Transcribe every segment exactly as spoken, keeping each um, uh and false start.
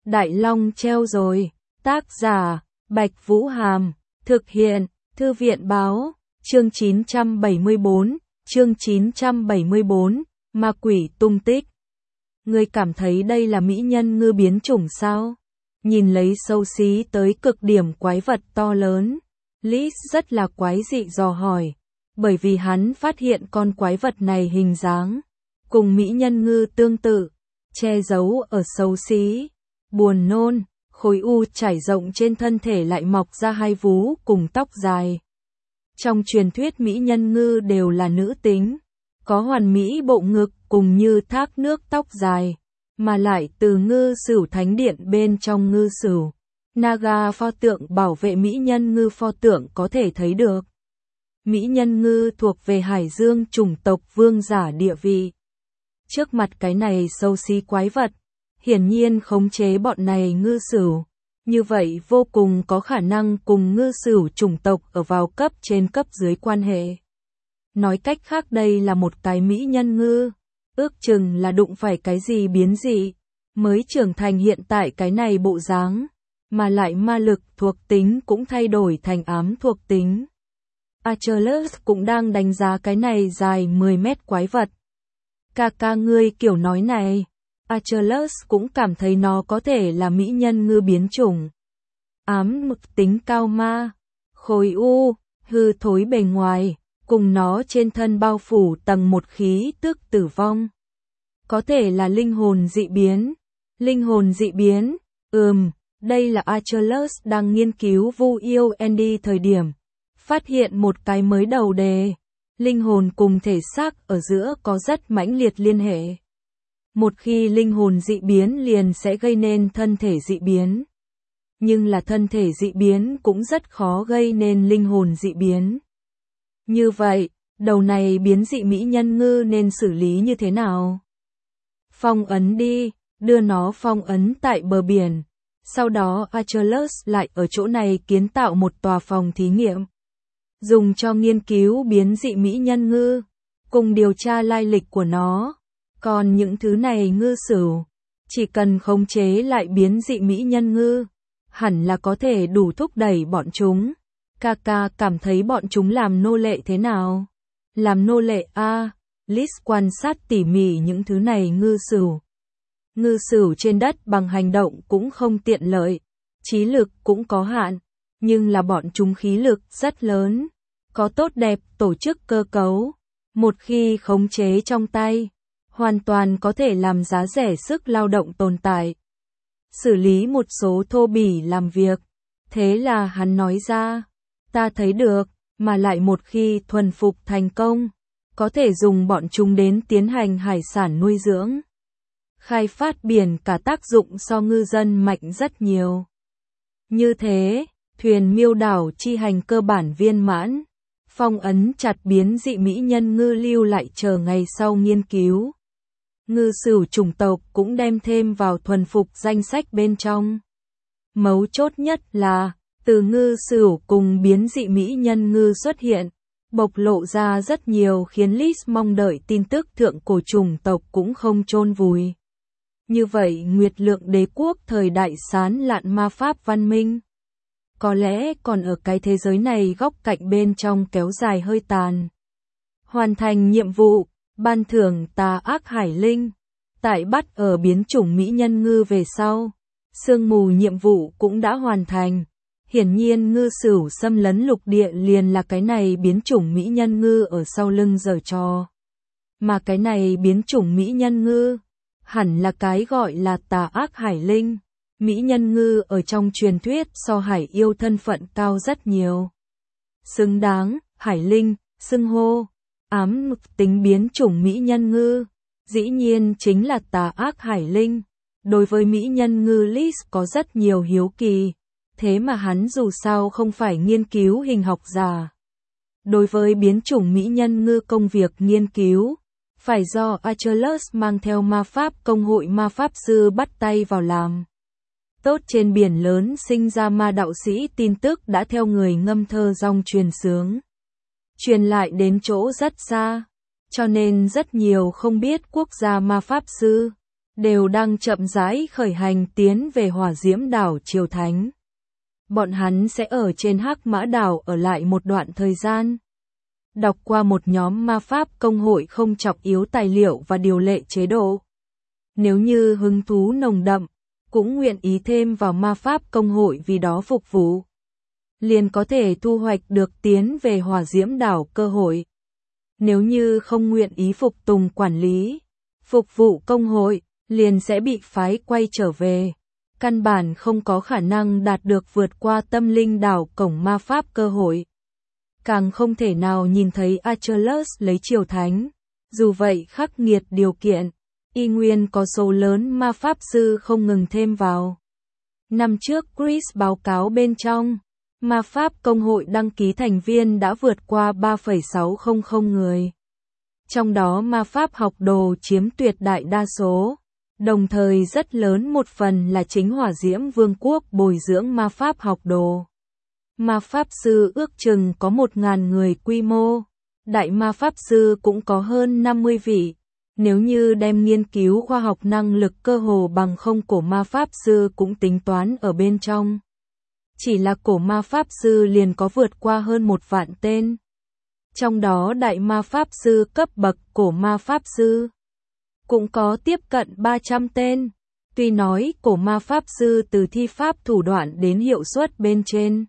Đại Long treo rồi. Tác giả, Bạch Vũ Hàm. Thực hiện, Thư viện Báo. Chương chín trăm bảy mươi bốn, chương chín trăm bảy mươi bốn, Ma Quỷ Tung Tích. Ngươi cảm thấy đây là mỹ nhân ngư biến chủng sao? Nhìn lấy xấu xí tới cực điểm quái vật to lớn, Lis rất là quái dị dò hỏi, bởi vì hắn phát hiện con quái vật này hình dáng cùng mỹ nhân ngư tương tự, che giấu ở xấu xí, buồn nôn, khối u trải rộng trên thân thể lại mọc ra hai vú cùng tóc dài. Trong truyền thuyết mỹ nhân ngư đều là nữ tính, có hoàn mỹ bộ ngực cùng như thác nước tóc dài, mà lại từ Ngư Sửu Thánh Điện bên trong Ngư Sửu Naga pho tượng bảo vệ mỹ nhân ngư pho tượng có thể thấy được. Mỹ nhân ngư thuộc về Hải Dương chủng tộc vương giả địa vị. Trước mặt cái này xấu xí quái vật, hiển nhiên khống chế bọn này Ngư Sửu, như vậy vô cùng có khả năng cùng Ngư Sửu chủng tộc ở vào cấp trên cấp dưới quan hệ. Nói cách khác đây là một cái mỹ nhân ngư, ước chừng là đụng phải cái gì biến dị, mới trưởng thành hiện tại cái này bộ dáng, mà lại ma lực thuộc tính cũng thay đổi thành ám thuộc tính. Achilles cũng đang đánh giá cái này dài mười mét quái vật. Ca ca ngươi kiểu nói này, Achilles cũng cảm thấy nó có thể là mỹ nhân ngư biến chủng. Ám mực tính cao ma, khối u, hư thối bề ngoài, cùng nó trên thân bao phủ tầng một khí tức tử vong. Có thể là linh hồn dị biến. Linh hồn dị biến, ừm, đây là Achilles đang nghiên cứu Vu Yêu Andy thời điểm. Phát hiện một cái mới đầu đề. Linh hồn cùng thể xác ở giữa có rất mãnh liệt liên hệ. Một khi linh hồn dị biến liền sẽ gây nên thân thể dị biến. Nhưng là thân thể dị biến cũng rất khó gây nên linh hồn dị biến. Như vậy, đầu này biến dị mỹ nhân ngư nên xử lý như thế nào? Phong ấn đi, đưa nó phong ấn tại bờ biển. Sau đó Achilles lại ở chỗ này kiến tạo một tòa phòng thí nghiệm. Dùng cho nghiên cứu biến dị mỹ nhân ngư, cùng điều tra lai lịch của nó. Còn những thứ này Ngư Sửu, chỉ cần khống chế lại biến dị mỹ nhân ngư, hẳn là có thể đủ thúc đẩy bọn chúng. Ca ca cảm thấy bọn chúng làm nô lệ thế nào? Làm nô lệ a? À, Lis quan sát tỉ mỉ những thứ này Ngư Sửu. Ngư Sửu trên đất bằng hành động cũng không tiện lợi, trí lực cũng có hạn, nhưng là bọn chúng khí lực rất lớn, có tốt đẹp tổ chức cơ cấu. Một khi khống chế trong tay, hoàn toàn có thể làm giá rẻ sức lao động tồn tại. Xử lý một số thô bỉ làm việc. Thế là hắn nói ra, ta thấy được, mà lại một khi thuần phục thành công, có thể dùng bọn chúng đến tiến hành hải sản nuôi dưỡng. Khai phát biển cả tác dụng so ngư dân mạnh rất nhiều. Như thế, thuyền miêu đảo chi hành cơ bản viên mãn, phong ấn chặt biến dị mỹ nhân ngư lưu lại chờ ngày sau nghiên cứu. Ngư Sửu chủng tộc cũng đem thêm vào thuần phục danh sách bên trong. Mấu chốt nhất là, từ Ngư Sửu cùng biến dị mỹ nhân ngư xuất hiện, bộc lộ ra rất nhiều khiến Lis mong đợi tin tức thượng cổ chủng tộc cũng không chôn vùi. Như vậy Nguyệt Lượng Đế quốc thời đại sán lạn ma pháp văn minh, có lẽ còn ở cái thế giới này góc cạnh bên trong kéo dài hơi tàn. Hoàn thành nhiệm vụ, ban thưởng tà ác hải linh, tại bắt ở biến chủng mỹ nhân ngư về sau. Sương mù nhiệm vụ cũng đã hoàn thành. Hiển nhiên Ngư Sửu xâm lấn lục địa liền là cái này biến chủng mỹ nhân ngư ở sau lưng giở trò. Mà cái này biến chủng mỹ nhân ngư, hẳn là cái gọi là tà ác hải linh. Mỹ nhân ngư ở trong truyền thuyết so hải yêu thân phận cao rất nhiều. Xứng đáng, hải linh, xưng hô, ám mực tính biến chủng mỹ nhân ngư, dĩ nhiên chính là tà ác hải linh. Đối với mỹ nhân ngư Lis có rất nhiều hiếu kỳ, thế mà hắn dù sao không phải nghiên cứu hình học giả. Đối với biến chủng mỹ nhân ngư công việc nghiên cứu, phải do Achilles mang theo ma pháp công hội ma pháp sư bắt tay vào làm. Tốt trên biển lớn sinh ra ma đạo sĩ tin tức đã theo người ngâm thơ rong truyền sướng. Truyền lại đến chỗ rất xa, cho nên rất nhiều không biết quốc gia ma pháp sư đều đang chậm rãi khởi hành tiến về hỏa diễm đảo Triều Thánh. Bọn hắn sẽ ở trên Hắc Mã đảo ở lại một đoạn thời gian. Đọc qua một nhóm ma pháp công hội không trọng yếu tài liệu và điều lệ chế độ. Nếu như hứng thú nồng đậm, cũng nguyện ý thêm vào ma pháp công hội vì đó phục vụ, liền có thể thu hoạch được tiến về hỏa diễm đảo cơ hội. Nếu như không nguyện ý phục tùng quản lý, phục vụ công hội, liền sẽ bị phái quay trở về. Căn bản không có khả năng đạt được vượt qua tâm linh đảo cổng ma pháp cơ hội. Càng không thể nào nhìn thấy Achilles lấy Triều Thánh. Dù vậy khắc nghiệt điều kiện, y nguyên có số lớn ma pháp sư không ngừng thêm vào. Năm trước Chris báo cáo bên trong, ma pháp công hội đăng ký thành viên đã vượt qua ba phẩy sáu không không người. Trong đó ma pháp học đồ chiếm tuyệt đại đa số. Đồng thời rất lớn một phần là chính Hỏa Diễm Vương quốc bồi dưỡng ma pháp học đồ. Ma pháp sư ước chừng có một nghìn người quy mô, đại ma pháp sư cũng có hơn năm mươi vị. Nếu như đem nghiên cứu khoa học năng lực cơ hồ bằng không cổ ma pháp sư cũng tính toán ở bên trong. Chỉ là cổ ma pháp sư liền có vượt qua hơn một vạn tên. Trong đó đại ma pháp sư cấp bậc cổ ma pháp sư cũng có tiếp cận ba trăm tên. Tuy nói cổ ma pháp sư từ thi pháp thủ đoạn đến hiệu suất bên trên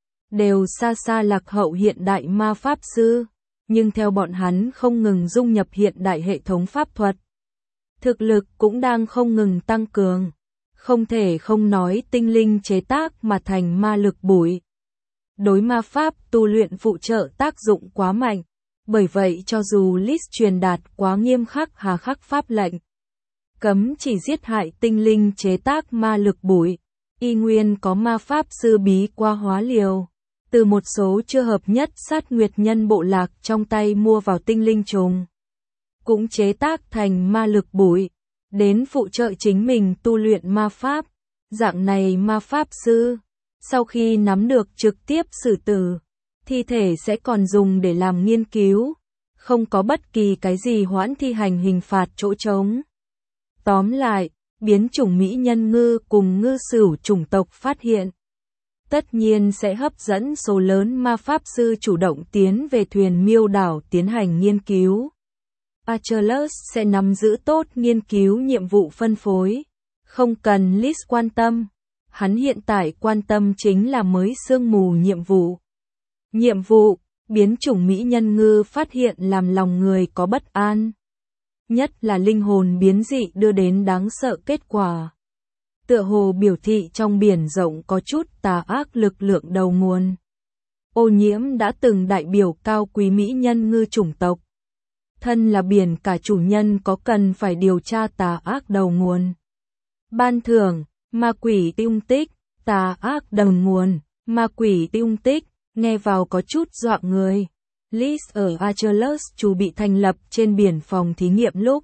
đều xa xa lạc hậu hiện đại ma pháp sư, nhưng theo bọn hắn không ngừng dung nhập hiện đại hệ thống pháp thuật, thực lực cũng đang không ngừng tăng cường. Không thể không nói tinh linh chế tác mà thành ma lực bụi. Đối ma pháp tu luyện phụ trợ tác dụng quá mạnh, bởi vậy cho dù Lis truyền đạt quá nghiêm khắc hà khắc pháp lệnh, cấm chỉ giết hại tinh linh chế tác ma lực bụi, y nguyên có ma pháp sư bí qua hóa liều. Từ một số chưa hợp nhất sát nguyệt nhân bộ lạc trong tay mua vào tinh linh trùng, cũng chế tác thành ma lực bụi, đến phụ trợ chính mình tu luyện ma pháp. Dạng này ma pháp sư, sau khi nắm được trực tiếp xử tử, thi thể sẽ còn dùng để làm nghiên cứu, không có bất kỳ cái gì hoãn thi hành hình phạt chỗ trống. Tóm lại, biến chủng Mỹ nhân ngư cùng ngư sửu chủng tộc phát hiện, tất nhiên sẽ hấp dẫn số lớn ma pháp sư chủ động tiến về thuyền miêu đảo tiến hành nghiên cứu. Achilles sẽ nắm giữ tốt nghiên cứu nhiệm vụ phân phối, không cần Lis quan tâm. Hắn hiện tại quan tâm chính là mới sương mù nhiệm vụ. Nhiệm vụ, biến chủng Mỹ nhân ngư phát hiện làm lòng người có bất an. Nhất là linh hồn biến dị đưa đến đáng sợ kết quả. Tựa hồ biểu thị trong biển rộng có chút tà ác lực lượng đầu nguồn. Ô Nhiễm đã từng đại biểu cao quý Mỹ nhân ngư chủng tộc. Thân là biển cả chủ nhân có cần phải điều tra tà ác đầu nguồn. Ban thưởng, ma quỷ tung tích, tà ác đầu nguồn, ma quỷ tung tích, nghe vào có chút dọa người. Lis ở Achilles chủ bị thành lập trên biển phòng thí nghiệm lúc.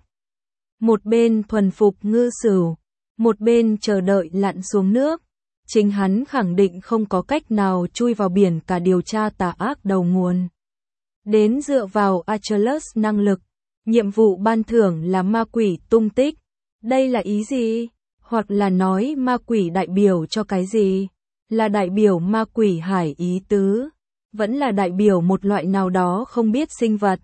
Một bên thuần phục ngư sửu, một bên chờ đợi lặn xuống nước. Chính hắn khẳng định không có cách nào chui vào biển cả điều tra tà ác đầu nguồn. Đến dựa vào Achilles năng lực, nhiệm vụ ban thưởng là ma quỷ tung tích. Đây là ý gì? Hoặc là nói ma quỷ đại biểu cho cái gì? Là đại biểu ma quỷ hải ý tứ? Vẫn là đại biểu một loại nào đó không biết sinh vật?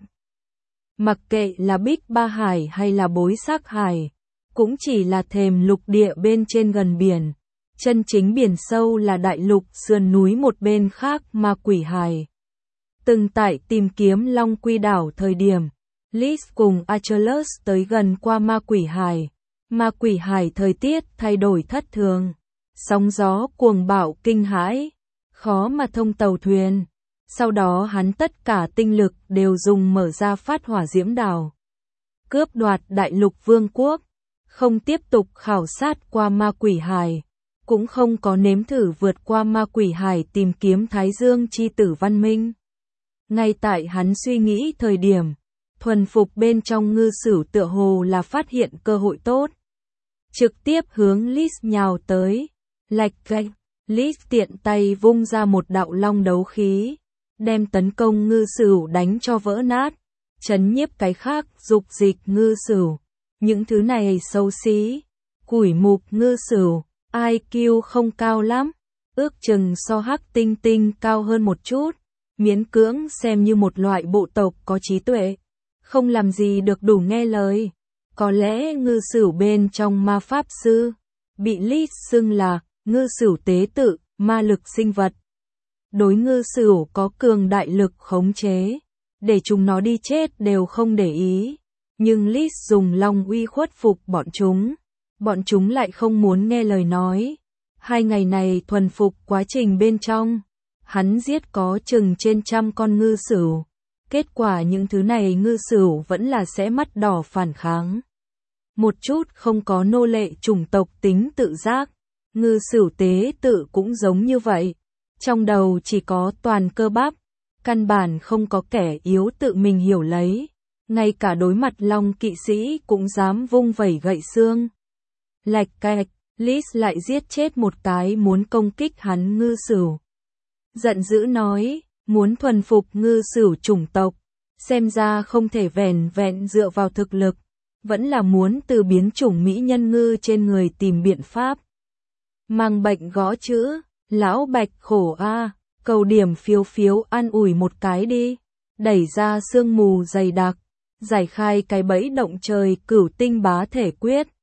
Mặc kệ là Bích Ba Hải hay là Bối Xác Hải, cũng chỉ là thềm lục địa bên trên gần biển. Chân chính biển sâu là đại lục sườn núi một bên khác ma quỷ hải. Từng tại tìm kiếm Long Quy đảo thời điểm, Lis cùng Achilles tới gần qua ma quỷ hải. Ma quỷ hải thời tiết thay đổi thất thường, sóng gió cuồng bạo kinh hãi, khó mà thông tàu thuyền. Sau đó hắn tất cả tinh lực đều dùng mở ra phát hỏa diễm đảo, cướp đoạt đại lục vương quốc, không tiếp tục khảo sát qua ma quỷ hải, cũng không có nếm thử vượt qua ma quỷ hải tìm kiếm Thái Dương chi tử văn minh. Ngay tại hắn suy nghĩ thời điểm, thuần phục bên trong ngư sửu tựa hồ là phát hiện cơ hội tốt. Trực tiếp hướng Lis nhào tới, lạch cạch, Lis tiện tay vung ra một đạo long đấu khí, đem tấn công ngư sửu đánh cho vỡ nát, chấn nhiếp cái khác dục dịch ngư sửu. Những thứ này xấu xí, củi mục ngư sửu, i kiu không cao lắm, ước chừng so hắc tinh tinh cao hơn một chút, miễn cưỡng xem như một loại bộ tộc có trí tuệ, không làm gì được đủ nghe lời. Có lẽ ngư sửu bên trong ma pháp sư, bị Lis xưng là ngư sửu tế tự, ma lực sinh vật. Đối ngư sửu có cường đại lực khống chế, để chúng nó đi chết đều không để ý. Nhưng Lis dùng long uy khuất phục bọn chúng, bọn chúng lại không muốn nghe lời nói. Hai ngày này thuần phục quá trình bên trong, hắn giết có chừng trên trăm con ngư sửu. Kết quả những thứ này ngư sửu vẫn là sẽ mắt đỏ phản kháng. Một chút không có nô lệ chủng tộc tính tự giác, ngư sửu tế tự cũng giống như vậy. Trong đầu chỉ có toàn cơ bắp, căn bản không có kẻ yếu tự mình hiểu lấy. Ngay cả đối mặt long kỵ sĩ cũng dám vung vẩy gậy xương. Lạch cạch, Lis lại giết chết một cái muốn công kích hắn ngư sửu. Giận dữ nói, muốn thuần phục ngư sửu chủng tộc, xem ra không thể vẻn vẹn dựa vào thực lực, vẫn là muốn từ biến chủng mỹ nhân ngư trên người tìm biện pháp. Mang bệnh gõ chữ, lão Bạch khổ a, cầu điểm phiếu phiếu an ủi một cái đi, đẩy ra sương mù dày đặc, giải khai cái bẫy động trời cửu tinh bá thể quyết.